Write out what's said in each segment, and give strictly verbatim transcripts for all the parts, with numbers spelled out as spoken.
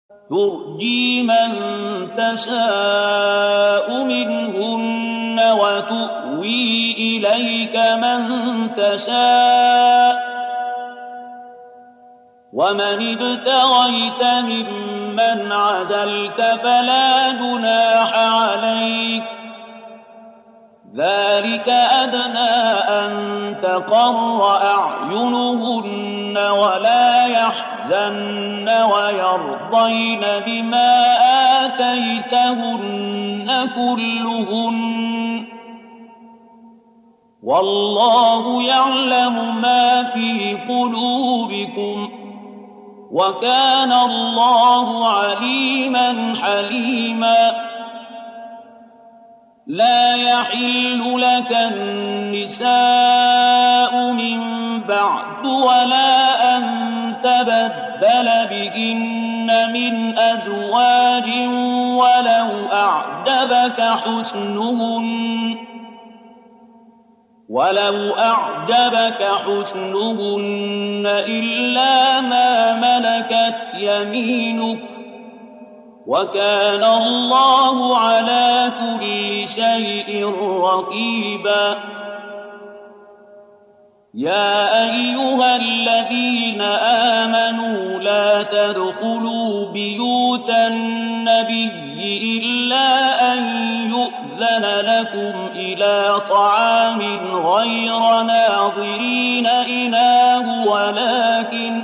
ترجي من تشاء منهن وتؤوي إليك من تشاء ومن ابتغيت ممن عزلت فلا جناح عليك ذلك أدنى أن تقر أعينهن ولا يحزن ويرضين بما آتيتهن كلهن والله يعلم ما في قلوبكم وكان الله عليما حليما لا يحل لك النساء من بعد ولا أن تبدل بهن من أزواج ولو أعجبك حسنهن ولو أعجبك حسنهن إلا ما ملكت يمينك وكان الله على كل شيء رقيبا يا أيها الذين آمنوا لا تدخلوا بيوت النبي إلا أن يؤذن لكم إلى طعام غير ناظرين إناه ولكن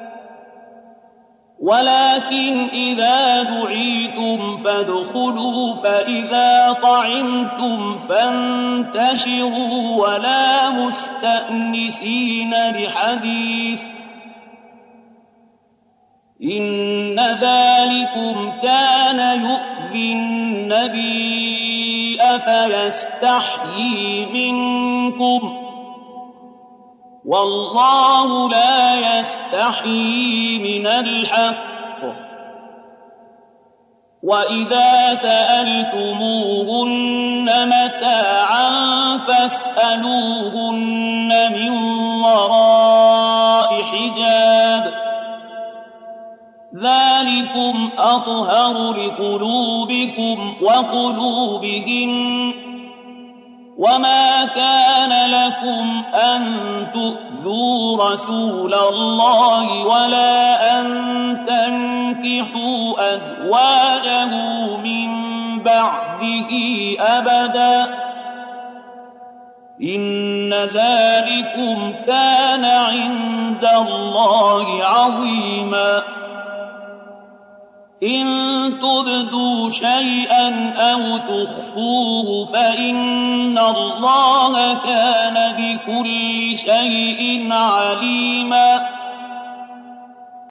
ولكن إذا دعيتم فادخلوا فإذا طعمتم فانتشروا ولا مستأنسين لحديث إن ذلكم كان يؤذي النبي فيستحيي منكم والله لا يستحيي من الحق وإذا سألتموهن متاعا فاسألوهن من وراء حجاب ذلكم أطهر لقلوبكم وقلوبهن وما كان لكم أن تؤذوا رسول الله ولا أن تنكحوا أزواجه من بعده أبدا إن ذلكم كان عند الله عظيما إن تبدوا شيئا أو تخفوه فإن الله كان بكل شيء عليما